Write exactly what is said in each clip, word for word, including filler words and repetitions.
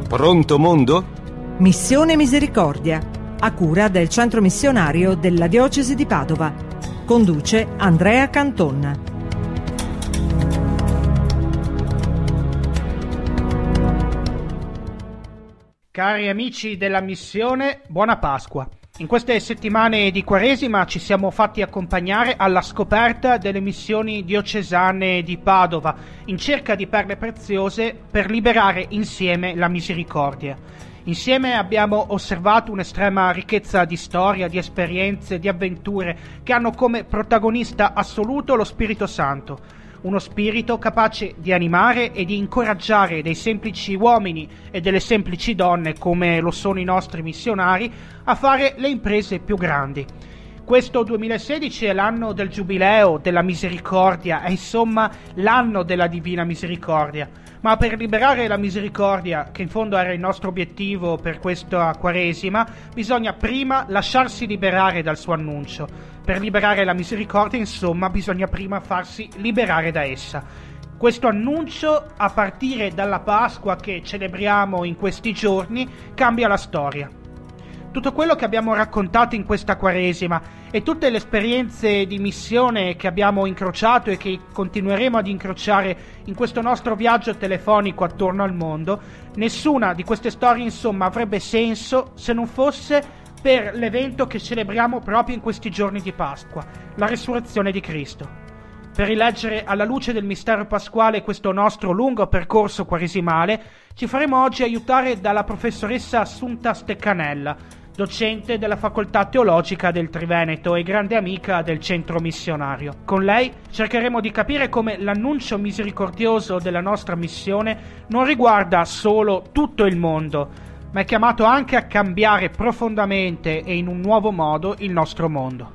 Pronto mondo? Missione Misericordia, a cura del Centro Missionario della Diocesi di Padova. Conduce Andrea Canton. Cari amici della missione, buona Pasqua. In queste settimane di Quaresima ci siamo fatti accompagnare alla scoperta delle missioni diocesane di Padova, in cerca di perle preziose per liberare insieme la misericordia. Insieme abbiamo osservato un'estrema ricchezza di storia, di esperienze, di avventure che hanno come protagonista assoluto lo Spirito Santo. Uno spirito capace di animare e di incoraggiare dei semplici uomini e delle semplici donne, come lo sono i nostri missionari, a fare le imprese più grandi. Questo duemilasedici è l'anno del Giubileo, della misericordia, è insomma l'anno della Divina Misericordia. Ma per liberare la misericordia, che in fondo era il nostro obiettivo per questa Quaresima, bisogna prima lasciarsi liberare dal suo annuncio. Per liberare la misericordia, insomma, bisogna prima farsi liberare da essa. Questo annuncio, a partire dalla Pasqua che celebriamo in questi giorni, cambia la storia. Tutto quello che abbiamo raccontato in questa Quaresima e tutte le esperienze di missione che abbiamo incrociato e che continueremo ad incrociare in questo nostro viaggio telefonico attorno al mondo, nessuna di queste storie, insomma, avrebbe senso se non fosse per l'evento che celebriamo proprio in questi giorni di Pasqua, la resurrezione di Cristo. Per rileggere alla luce del mistero pasquale questo nostro lungo percorso quaresimale, ci faremo oggi aiutare dalla professoressa Assunta Steccanella, docente della Facoltà Teologica del Triveneto e grande amica del Centro Missionario. Con lei cercheremo di capire come l'annuncio misericordioso della nostra missione non riguarda solo tutto il mondo, ma è chiamato anche a cambiare profondamente e in un nuovo modo il nostro mondo.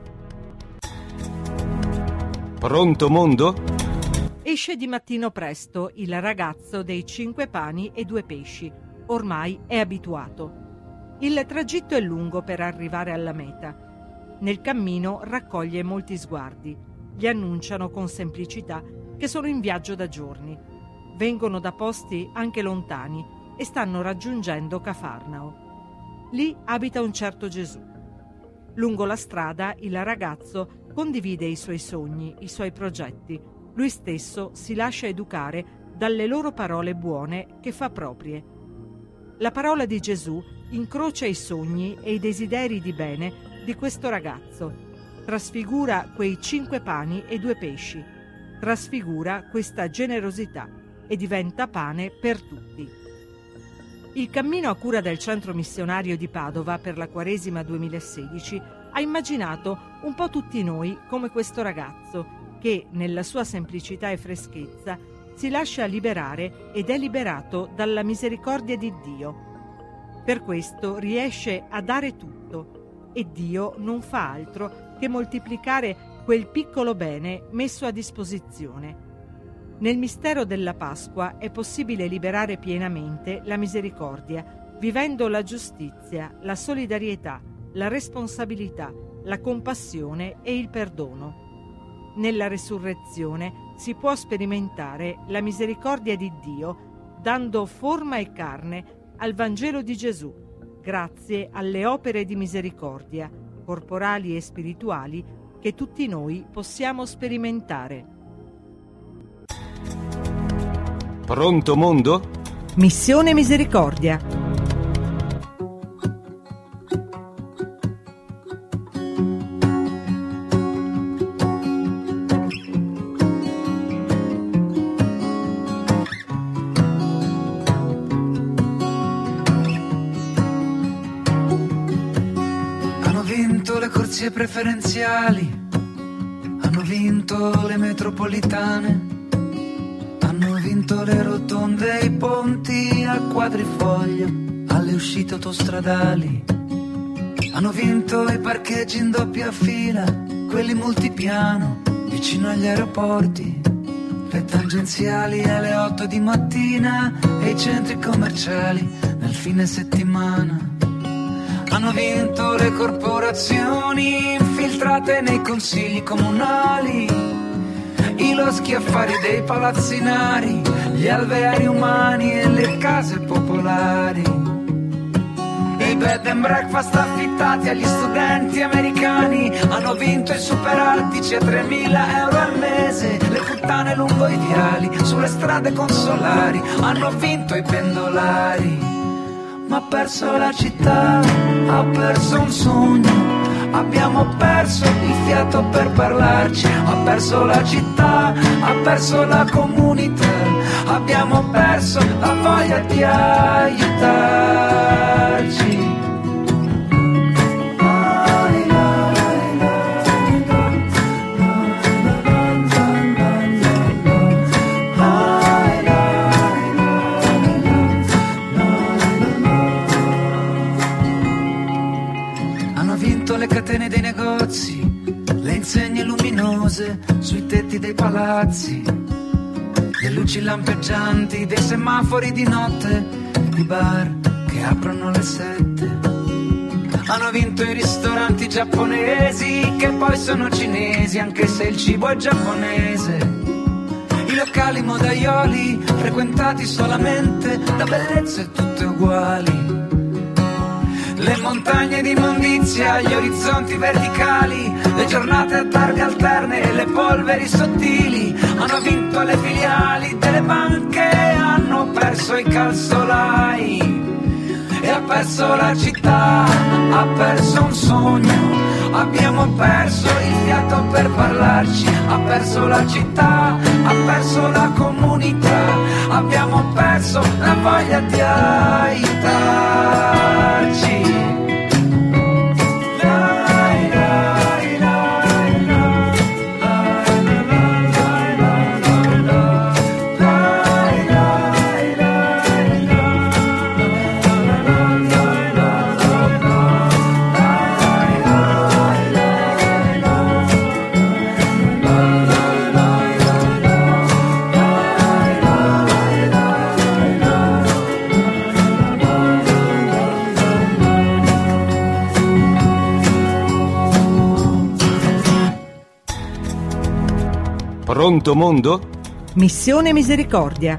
Pronto mondo? Esce di mattino presto il ragazzo dei cinque pani e due pesci. Ormai è abituato. Il tragitto è lungo per arrivare alla meta. Nel cammino raccoglie molti sguardi. Gli annunciano con semplicità che sono in viaggio da giorni. Vengono da posti anche lontani e stanno raggiungendo Cafarnao. Lì abita un certo Gesù. Lungo la strada il ragazzo condivide i suoi sogni, i suoi progetti. Lui stesso si lascia educare dalle loro parole buone che fa proprie. La parola di Gesù incrocia i sogni e i desideri di bene di questo ragazzo, trasfigura quei cinque pani e due pesci, trasfigura questa generosità e diventa pane per tutti. Il cammino a cura del Centro Missionario di Padova per la Quaresima duemilasedici ha immaginato un po' tutti noi come questo ragazzo che, nella sua semplicità e freschezza, si lascia liberare ed è liberato dalla misericordia di Dio. Per questo riesce a dare tutto e Dio non fa altro che moltiplicare quel piccolo bene messo a disposizione. Nel mistero della Pasqua è possibile liberare pienamente la misericordia, vivendo la giustizia, la solidarietà, la responsabilità, la compassione e il perdono. Nella resurrezione si può sperimentare la misericordia di Dio, dando forma e carne al Vangelo di Gesù, grazie alle opere di misericordia, corporali e spirituali, che tutti noi possiamo sperimentare. Pronto mondo? Missione Misericordia. Hanno vinto le corsie preferenziali, hanno vinto le metropolitane, hanno vinto le rotonde e i ponti a quadrifoglio, alle uscite autostradali. Hanno vinto i parcheggi in doppia fila, quelli multipiano, vicino agli aeroporti, le tangenziali alle otto di mattina e i centri commerciali nel fine settimana. Hanno vinto le corporazioni infiltrate nei consigli comunali, i loschi affari dei palazzinari, gli alveari umani e le case popolari, i bed and breakfast affittati agli studenti americani, hanno vinto i superaltici a tremila euro al mese, le puttane lungo i viali, sulle strade consolari, hanno vinto i pendolari, ma ha perso la città, ha perso un sogno, abbiamo perso il fiato per parlarci, ha perso la città, ha perso la comunità, abbiamo perso la voglia di aiutarci. Le catene dei negozi, le insegne luminose sui tetti dei palazzi, le luci lampeggianti dei semafori di notte, i bar che aprono alle sette. Hanno vinto i ristoranti giapponesi che poi sono cinesi anche se il cibo è giapponese, i locali modaioli frequentati solamente da bellezze tutte uguali, le montagne di immondizia, gli orizzonti verticali, le giornate a targhe alterne e le polveri sottili, hanno vinto le filiali delle banche, hanno perso i calzolai e ha perso la città, ha perso un sogno, abbiamo perso il fiato per parlarci, ha perso la città, ha perso la comunità, abbiamo perso la voglia di aiutarci. Pronto mondo? Missione Misericordia.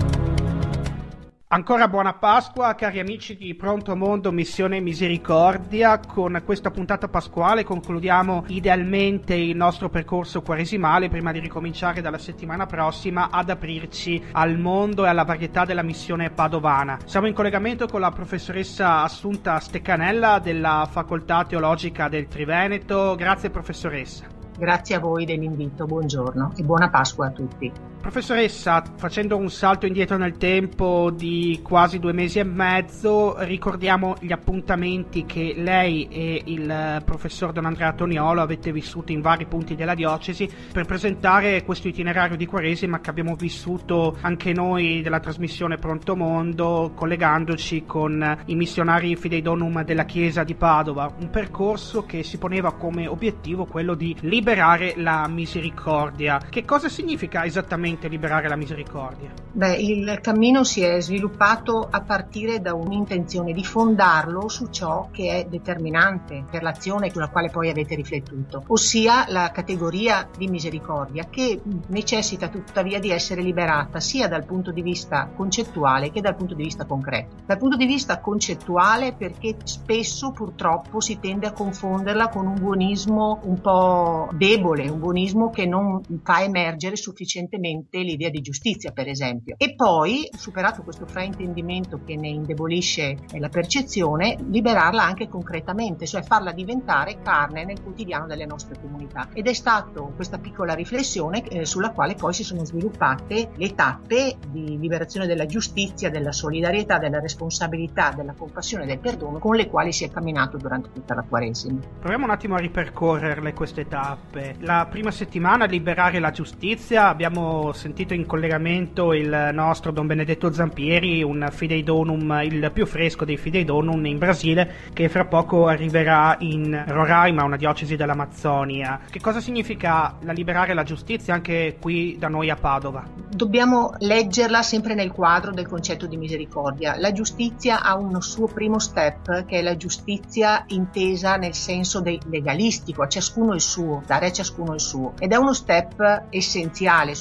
Ancora buona Pasqua, cari amici di Pronto Mondo, Missione Misericordia. Con questa puntata pasquale concludiamo idealmente il nostro percorso quaresimale prima di ricominciare dalla settimana prossima ad aprirci al mondo e alla varietà della missione padovana. Siamo in collegamento con la professoressa Assunta Steccanella della Facoltà Teologica del Triveneto. Grazie professoressa. Grazie a voi dell'invito, buongiorno e buona Pasqua a tutti. Professoressa, facendo un salto indietro nel tempo di quasi due mesi e mezzo, ricordiamo gli appuntamenti che lei e il professor Don Andrea Toniolo avete vissuto in vari punti della diocesi per presentare questo itinerario di Quaresima che abbiamo vissuto anche noi della trasmissione Pronto Mondo, collegandoci con i missionari Fidei Donum della Chiesa di Padova, un percorso che si poneva come obiettivo quello di liberare la misericordia. Che cosa significa esattamente liberare la misericordia? Beh, il cammino si è sviluppato a partire da un'intenzione di fondarlo su ciò che è determinante per l'azione sulla quale poi avete riflettuto, ossia la categoria di misericordia, che necessita tuttavia di essere liberata sia dal punto di vista concettuale che dal punto di vista concreto. Dal punto di vista concettuale perché spesso purtroppo si tende a confonderla con un buonismo un po' debole, un buonismo che non fa emergere sufficientemente l'idea di giustizia, per esempio. E poi, superato questo fraintendimento che ne indebolisce la percezione, liberarla anche concretamente, cioè farla diventare carne nel quotidiano delle nostre comunità. Ed è stato questa piccola riflessione eh, sulla quale poi si sono sviluppate le tappe di liberazione della giustizia, della solidarietà, della responsabilità, della compassione e del perdono con le quali si è camminato durante tutta la Quaresima. Proviamo un attimo a ripercorrerle queste tappe. La prima settimana, liberare la giustizia, abbiamo sentito in collegamento il nostro Don Benedetto Zampieri, un Fidei Donum, il più fresco dei Fidei Donum in Brasile, che fra poco arriverà in Roraima, una diocesi dell'Amazzonia. Che cosa significa la liberare la giustizia anche qui da noi a Padova? Dobbiamo leggerla sempre nel quadro del concetto di misericordia. La giustizia ha un suo primo step, che è la giustizia intesa nel senso del legalistico, a ciascuno il suo, dare a ciascuno il suo, ed è uno step essenziale sul quale dobbiamo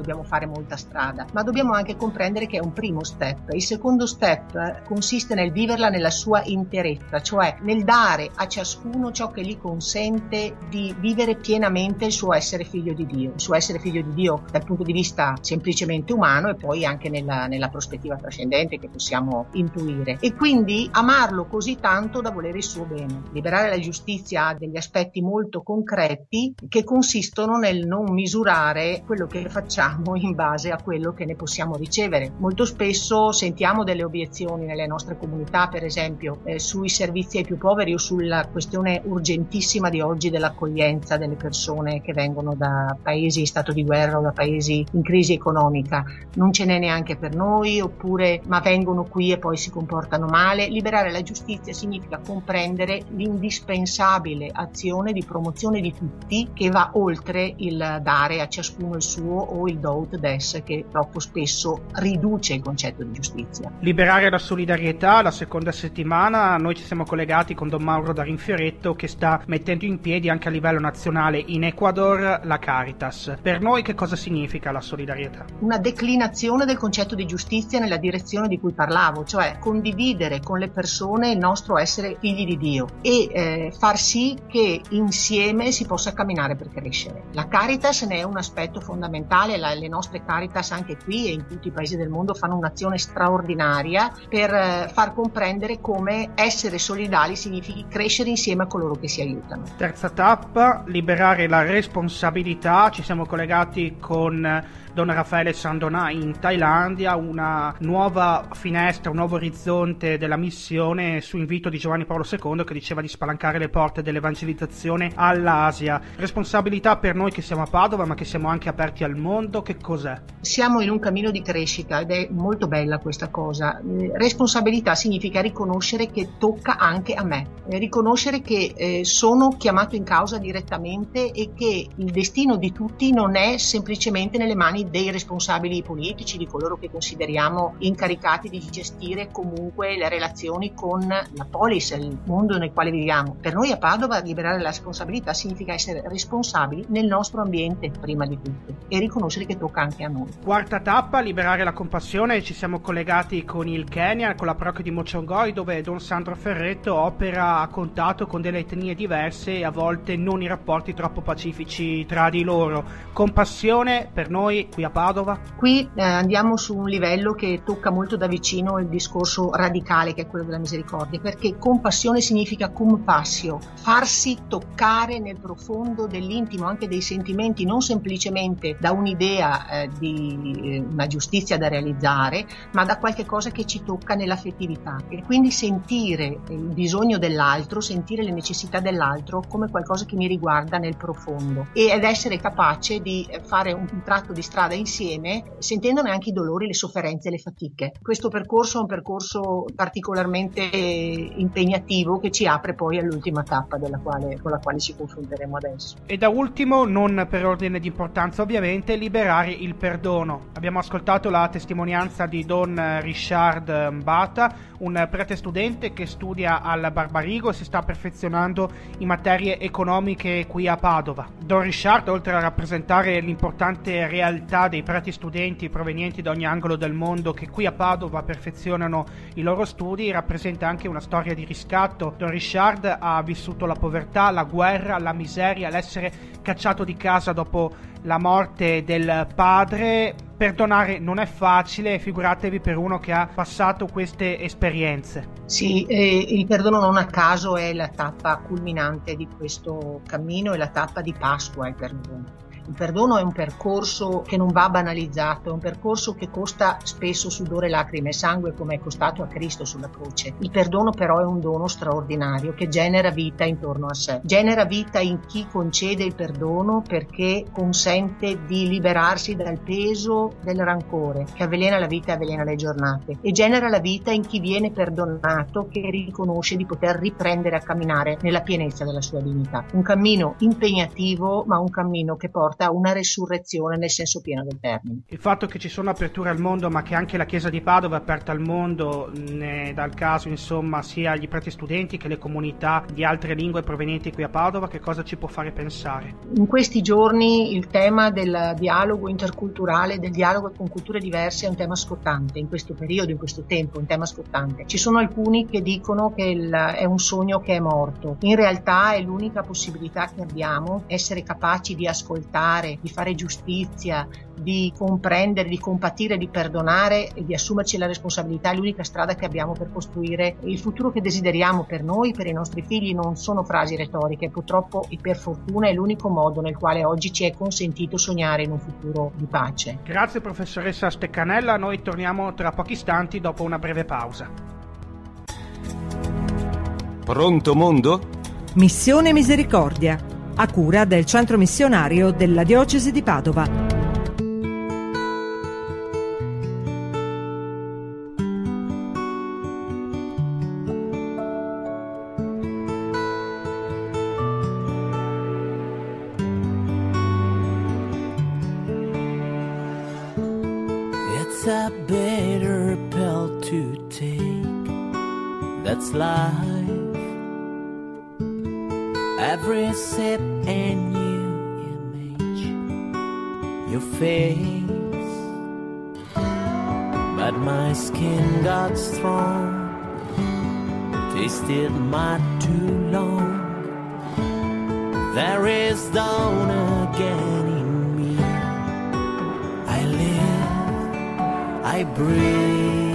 dobbiamo fare molta strada, ma dobbiamo anche comprendere che è un primo step. Il secondo step consiste nel viverla nella sua interezza, cioè nel dare a ciascuno ciò che gli consente di vivere pienamente il suo essere figlio di Dio, il suo essere figlio di Dio dal punto di vista semplicemente umano e poi anche nella, nella prospettiva trascendente che possiamo intuire, e quindi amarlo così tanto da volere il suo bene. Liberare la giustizia ha degli aspetti molto concreti che consistono nel non misurare quello che facciamo in base a quello che ne possiamo ricevere. Molto spesso sentiamo delle obiezioni nelle nostre comunità, per esempio eh, sui servizi ai più poveri o sulla questione urgentissima di oggi dell'accoglienza delle persone che vengono da paesi in stato di guerra o da paesi in crisi economica. Non ce n'è neanche per noi, oppure ma vengono qui e poi si comportano male. Liberare la giustizia significa comprendere l'indispensabile azione di promozione di tutti, che va oltre il dare a ciascuno il suo o il do ut des, che troppo spesso riduce il concetto di giustizia. Liberare la solidarietà, la seconda settimana noi ci siamo collegati con Don Mauro da Rinfioretto, che sta mettendo in piedi anche a livello nazionale in Ecuador la Caritas. Per noi che cosa significa la solidarietà? Una declinazione del concetto di giustizia nella direzione di cui parlavo, cioè condividere con le persone il nostro essere figli di Dio e eh, far sì che insieme si possa camminare per crescere. La Caritas ne è un aspetto fondamentale. La, le nostre Caritas anche qui e in tutti i paesi del mondo fanno un'azione straordinaria per eh, far comprendere come essere solidali significhi crescere insieme a coloro che si aiutano. Terza tappa, liberare la responsabilità. Ci siamo collegati con Don Raffaele Sandonà in Thailandia, una nuova finestra, un nuovo orizzonte della missione su invito di Giovanni Paolo secondo, che diceva di spalancare le porte dell'evangelizzazione all'Asia. Responsabilità per noi che siamo a Padova ma che siamo anche aperti al mondo, che cos'è? Siamo in un cammino di crescita ed è molto bella questa cosa. Responsabilità significa riconoscere che tocca anche a me, riconoscere che eh, sono chiamato in causa direttamente e che il destino di tutti non è semplicemente nelle mani dei responsabili politici, di coloro che consideriamo incaricati di gestire comunque le relazioni con la polis, il mondo nel quale viviamo. Per noi a Padova liberare la responsabilità significa essere responsabili nel nostro ambiente prima di tutto e riconoscere che tocca anche a noi. Quarta tappa, liberare la compassione. Ci siamo collegati con il Kenya, con la parrocchia di Mochongoi, dove Don Sandro Ferretto opera a contatto con delle etnie diverse e a volte non in rapporti troppo pacifici tra di loro. Compassione per noi qui a Padova? Qui eh, andiamo su un livello che tocca molto da vicino il discorso radicale, che è quello della misericordia, perché compassione significa compassio, farsi toccare nel profondo dell'intimo, anche dei sentimenti, non semplicemente da un'idea eh, di eh, una giustizia da realizzare, ma da qualche cosa che ci tocca nell'affettività, e quindi sentire il bisogno dell'altro, sentire le necessità dell'altro come qualcosa che mi riguarda nel profondo, ed essere capace di fare un, un tratto di strada insieme, sentendone anche i dolori, le sofferenze e le fatiche. Questo percorso è un percorso particolarmente impegnativo che ci apre poi all'ultima tappa della quale, con la quale ci confronteremo adesso. E da ultimo, non per ordine di importanza ovviamente, liberare il perdono. Abbiamo ascoltato la testimonianza di Don Richard Mbata, un prete studente che studia al Barbarigo e si sta perfezionando in materie economiche qui a Padova. Don Richard, oltre a rappresentare l'importante realtà dei preti studenti provenienti da ogni angolo del mondo che qui a Padova perfezionano i loro studi, rappresenta anche una storia di riscatto. Don Richard ha vissuto la povertà, la guerra, la miseria, l'essere cacciato di casa dopo la morte del padre. Perdonare non è facile, figuratevi per uno che ha passato queste esperienze. Sì, eh, il perdono non a caso è la tappa culminante di questo cammino, è la tappa di Pasqua, il perdono. Il perdono è un percorso che non va banalizzato, è un percorso che costa spesso sudore, lacrime e sangue, come è costato a Cristo sulla croce. Il perdono però è un dono straordinario che genera vita intorno a sé. Genera vita in chi concede il perdono, perché consente di liberarsi dal peso del rancore che avvelena la vita e avvelena le giornate, e genera la vita in chi viene perdonato, che riconosce di poter riprendere a camminare nella pienezza della sua dignità. Un cammino impegnativo, ma un cammino che porta porta a una resurrezione nel senso pieno del termine. Il fatto che ci sono aperture al mondo, ma che anche la Chiesa di Padova è aperta al mondo, ne dà il caso insomma sia agli preti studenti che le comunità di altre lingue provenienti qui a Padova, che cosa ci può fare pensare? In questi giorni il tema del dialogo interculturale, del dialogo con culture diverse è un tema scottante, in questo periodo, in questo tempo, un tema scottante. Ci sono alcuni che dicono che il, è un sogno che è morto. In realtà è l'unica possibilità che abbiamo, essere capaci di ascoltare, di fare giustizia, di comprendere, di compatire, di perdonare e di assumerci la responsabilità. È l'unica strada che abbiamo per costruire il futuro che desideriamo per noi, per i nostri figli. Non sono frasi retoriche, purtroppo e per fortuna è l'unico modo nel quale oggi ci è consentito sognare in un futuro di pace. Grazie professoressa Steccanella, noi torniamo tra pochi istanti dopo una breve pausa. Pronto mondo? Missione Misericordia, a cura del centro missionario della diocesi di Padova. It's a bitter pill to take, that's life. Every sip a new image, your face. But my skin got strong, tasted my too long. There is dawn again in me. I live, I breathe.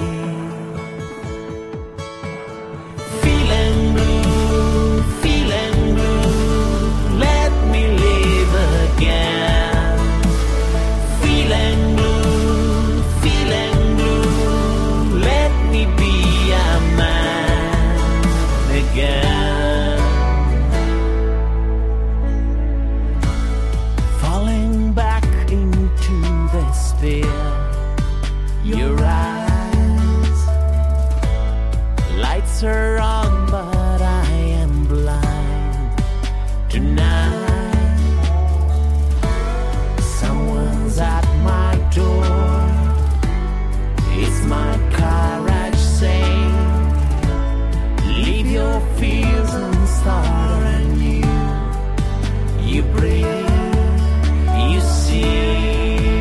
Feeling blue, feeling blue, let me live again. Feeling blue, feeling blue, let me be a man again. Falling back into despair, your eyes, lights are on but I am blind tonight. Someone's at my door, it's my courage saying, leave your fears and start anew. You breathe, you see.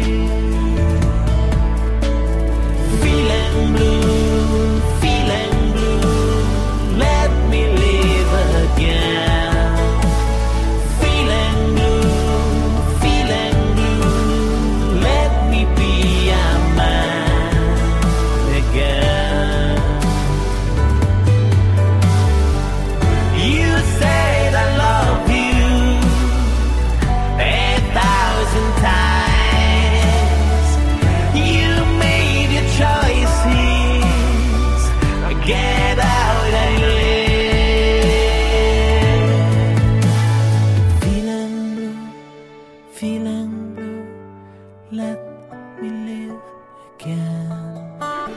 Feeling blue, feeling blue, let me live again. Feeling blue, feeling blue, let me be a man again. You said I love you a thousand times. You made your choices. Get out and live. Feeling blue, feeling blue, let me live again.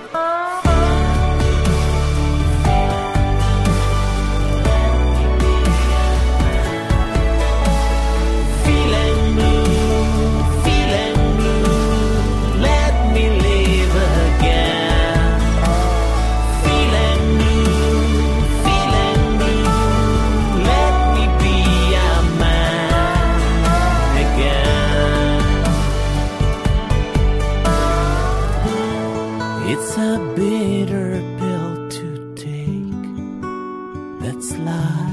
Feeling blue, feeling blue, let me live again. Feeling blue, feeling blue, let me be a man again. It's a bitter pill to take, that's life.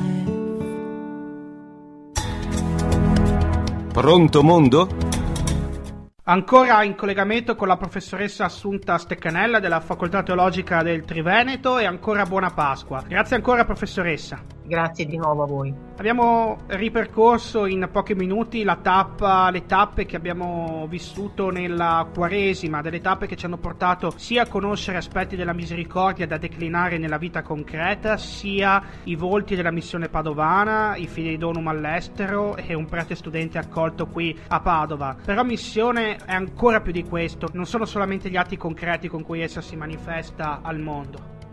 Pronto mondo? Ancora in collegamento con la professoressa Assunta Steccanella della Facoltà Teologica del Triveneto, e ancora buona Pasqua. Grazie ancora professoressa. Grazie di nuovo a voi. Abbiamo ripercorso in pochi minuti la tappa, le tappe che abbiamo vissuto nella Quaresima, delle tappe che ci hanno portato sia a conoscere aspetti della misericordia da declinare nella vita concreta, sia i volti della missione padovana, i Fidei Donum all'estero e un prete studente accolto qui a Padova. Però missione è ancora più di questo, non sono solamente gli atti concreti con cui essa si manifesta al mondo.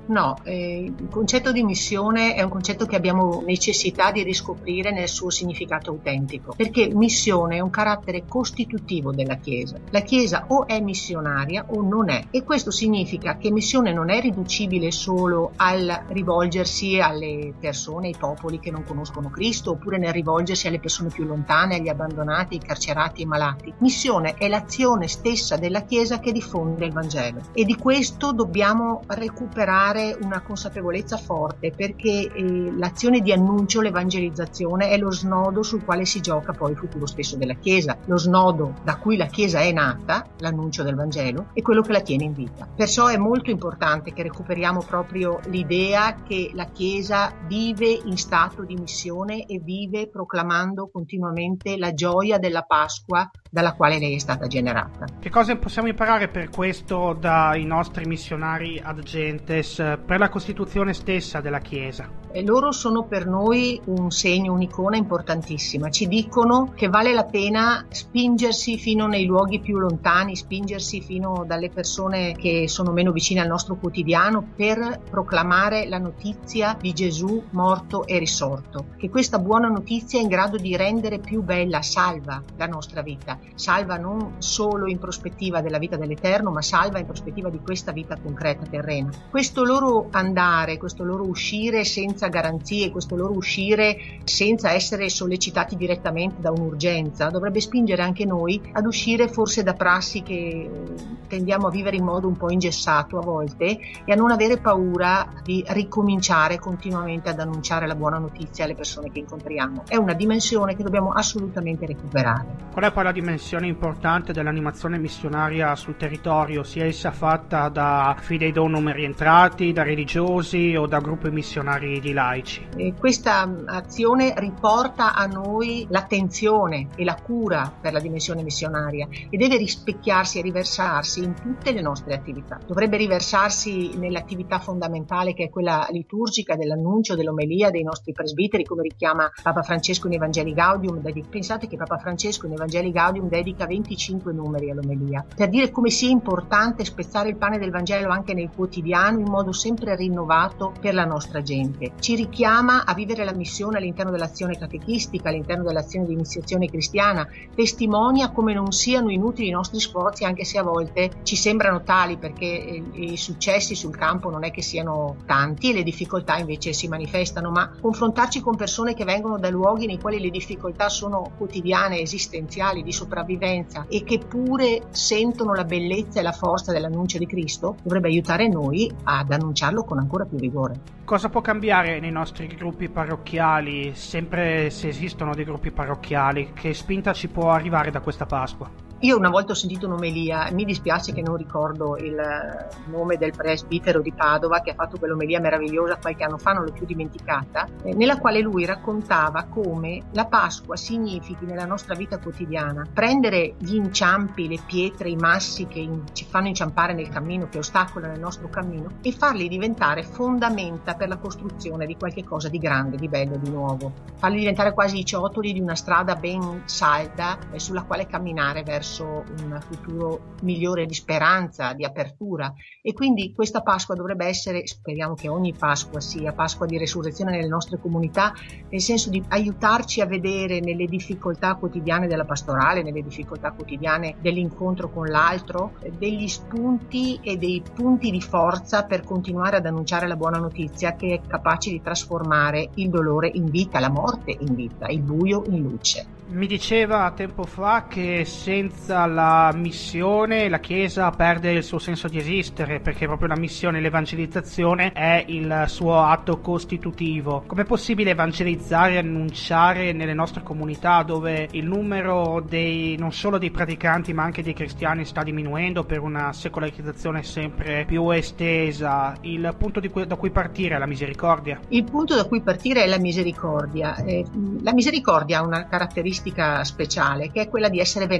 No, eh, il concetto di missione è un concetto che abbiamo necessità di riscoprire nel suo significato autentico, perché missione è un carattere costitutivo della Chiesa. La Chiesa o è missionaria o non è, e questo significa che missione non è riducibile solo al rivolgersi alle persone, ai popoli che non conoscono Cristo, oppure nel rivolgersi alle persone più lontane, agli abbandonati, ai carcerati, ai malati. Missione è l'azione stessa della Chiesa che diffonde il Vangelo, e di questo dobbiamo recuperare una consapevolezza forte, perché eh, l'azione di annuncio, l'evangelizzazione, è lo snodo sul quale si gioca poi il futuro stesso della Chiesa, lo snodo da cui la Chiesa è nata, l'annuncio del Vangelo, e quello che la tiene in vita. Perciò è molto importante che recuperiamo proprio l'idea che la Chiesa vive in stato di missione e vive proclamando continuamente la gioia della Pasqua dalla quale lei è stata generata. Che cosa possiamo imparare per questo dai nostri missionari ad gentes, per la costituzione stessa della Chiesa? E loro sono per noi un segno, un'icona importantissima. Ci dicono che vale la pena spingersi fino nei luoghi più lontani, spingersi fino dalle persone che sono meno vicine al nostro quotidiano, per proclamare la notizia di Gesù morto e risorto. Che questa buona notizia è in grado di rendere più bella, salva la nostra vita. Salva non solo in prospettiva della vita dell'Eterno, ma salva in prospettiva di questa vita concreta terrena. Questo loro andare, questo loro uscire senza garanzie, questo loro uscire senza essere sollecitati direttamente da un'urgenza, dovrebbe spingere anche noi ad uscire forse da prassi che tendiamo a vivere in modo un po' ingessato a volte, e a non avere paura di ricominciare continuamente ad annunciare la buona notizia alle persone che incontriamo. È una dimensione che dobbiamo assolutamente recuperare. Qual è poi la dimensione importante dell'animazione missionaria sul territorio, sia essa fatta da fidei donum rientrati, da religiosi o da gruppi missionari di laici? E questa azione riporta a noi l'attenzione e la cura per la dimensione missionaria, e deve rispecchiarsi e riversarsi in tutte le nostre attività. Dovrebbe riversarsi nell'attività fondamentale, che è quella liturgica dell'annuncio, dell'omelia dei nostri presbiteri, come richiama Papa Francesco in Evangelii Gaudium. Pensate che Papa Francesco in Evangelii Gaudium dedica venticinque numeri all'omelia, per dire come sia importante spezzare il pane del Vangelo anche nel quotidiano, in modo sempre rinnovato per la nostra gente. Ci richiama a vivere la missione all'interno dell'azione catechistica, all'interno dell'azione di iniziazione cristiana, testimonia come non siano inutili i nostri sforzi, anche se a volte ci sembrano tali, perché i successi sul campo non è che siano tanti e le difficoltà invece si manifestano, ma confrontarci con persone che vengono da luoghi nei quali le difficoltà sono quotidiane, esistenziali, di sopravvivenza, e che pure sentono la bellezza e la forza dell'annuncio di Cristo, dovrebbe aiutare noi ad annunciarlo con ancora più vigore. Cosa può cambiare nei nostri gruppi parrocchiali, sempre se esistono dei gruppi parrocchiali? Che spinta ci può arrivare da questa Pasqua? Io una volta ho sentito un'omelia, mi dispiace che non ricordo il nome del presbitero di Padova che ha fatto quell'omelia meravigliosa qualche anno fa, non l'ho più dimenticata, eh, nella quale lui raccontava come la Pasqua significhi nella nostra vita quotidiana prendere gli inciampi, le pietre, i massi che in, ci fanno inciampare nel cammino, che ostacolano il nostro cammino, e farli diventare fondamenta per la costruzione di qualche cosa di grande, di bello, di nuovo. Farli diventare quasi i ciottoli di una strada ben salda eh, sulla quale camminare verso un futuro migliore, di speranza, di apertura. E quindi questa Pasqua dovrebbe essere, speriamo che ogni Pasqua sia Pasqua di resurrezione nelle nostre comunità, nel senso di aiutarci a vedere nelle difficoltà quotidiane della pastorale, nelle difficoltà quotidiane dell'incontro con l'altro, degli spunti e dei punti di forza per continuare ad annunciare la buona notizia, che è capace di trasformare il dolore in vita, la morte in vita, il buio in luce. Mi diceva tempo fa che senza la missione la Chiesa perde il suo senso di esistere, perché proprio la missione, l'evangelizzazione è il suo atto costitutivo. Com'è possibile evangelizzare e annunciare nelle nostre comunità, dove il numero dei non solo dei praticanti ma anche dei cristiani sta diminuendo per una secolarizzazione sempre più estesa? Il punto di cui, da cui partire è la misericordia? Il punto da cui partire è la misericordia. Eh, la misericordia ha una caratteristica speciale, che è quella di essere venata di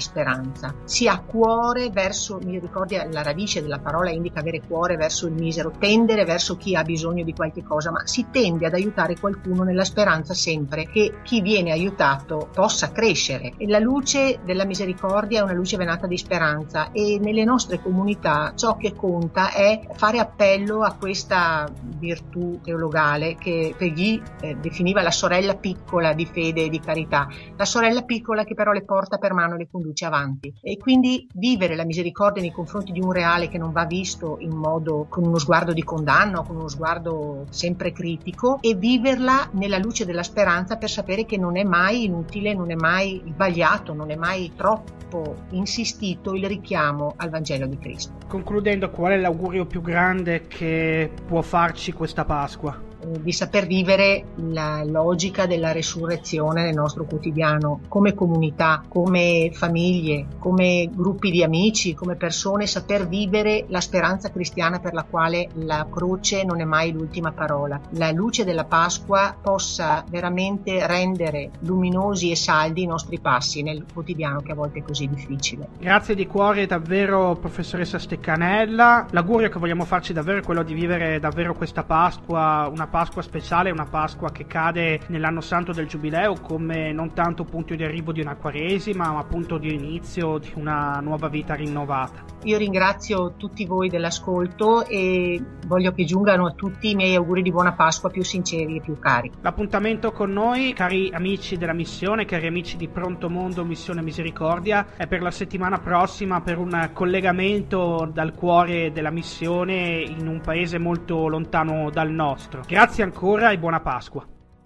speranza. Si ha cuore verso, mi ricordi, la radice della parola indica avere cuore verso il misero, tendere verso chi ha bisogno di qualche cosa, ma si tende ad aiutare qualcuno nella speranza sempre che chi viene aiutato possa crescere. E la luce della misericordia è una luce venata di speranza, e nelle nostre comunità ciò che conta è fare appello a questa virtù teologale che Peggy eh, definiva la sorella piccola di fede e di carità, la sorella piccola che però le porta per mano e le conduce avanti. E quindi vivere la misericordia nei confronti di un reale che non va visto in modo con uno sguardo di condanna o con uno sguardo sempre critico, e viverla nella luce della speranza per sapere che non è mai inutile, non è mai sbagliato, non è mai troppo insistito il richiamo al Vangelo di Cristo. Concludendo, qual è l'augurio più grande che può farci questa Pasqua? Di saper vivere la logica della resurrezione nel nostro quotidiano, come comunità, come famiglie, come gruppi di amici, come persone, saper vivere la speranza cristiana per la quale la croce non è mai l'ultima parola. La luce della Pasqua possa veramente rendere luminosi e saldi i nostri passi nel quotidiano, che a volte è così difficile. Grazie di cuore davvero, professoressa Steccanella. L'augurio che vogliamo farci davvero è quello di vivere davvero questa Pasqua, una Pasqua speciale, una Pasqua che cade nell'anno santo del Giubileo, come non tanto punto di arrivo di una Quaresima, ma appunto di inizio di una nuova vita rinnovata. Io ringrazio tutti voi dell'ascolto e voglio che giungano a tutti i miei auguri di buona Pasqua più sinceri e più cari. L'appuntamento con noi, cari amici della missione, cari amici di Pronto Mondo Missione Misericordia, è per la settimana prossima, per un collegamento dal cuore della missione in un paese molto lontano dal nostro. Grazie ancora e buona Pasqua.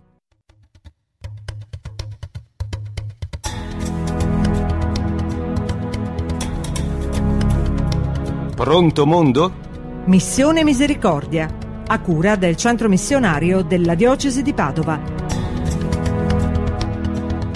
Pronto Mondo? Missione Misericordia, a cura del Centro Missionario della Diocesi di Padova.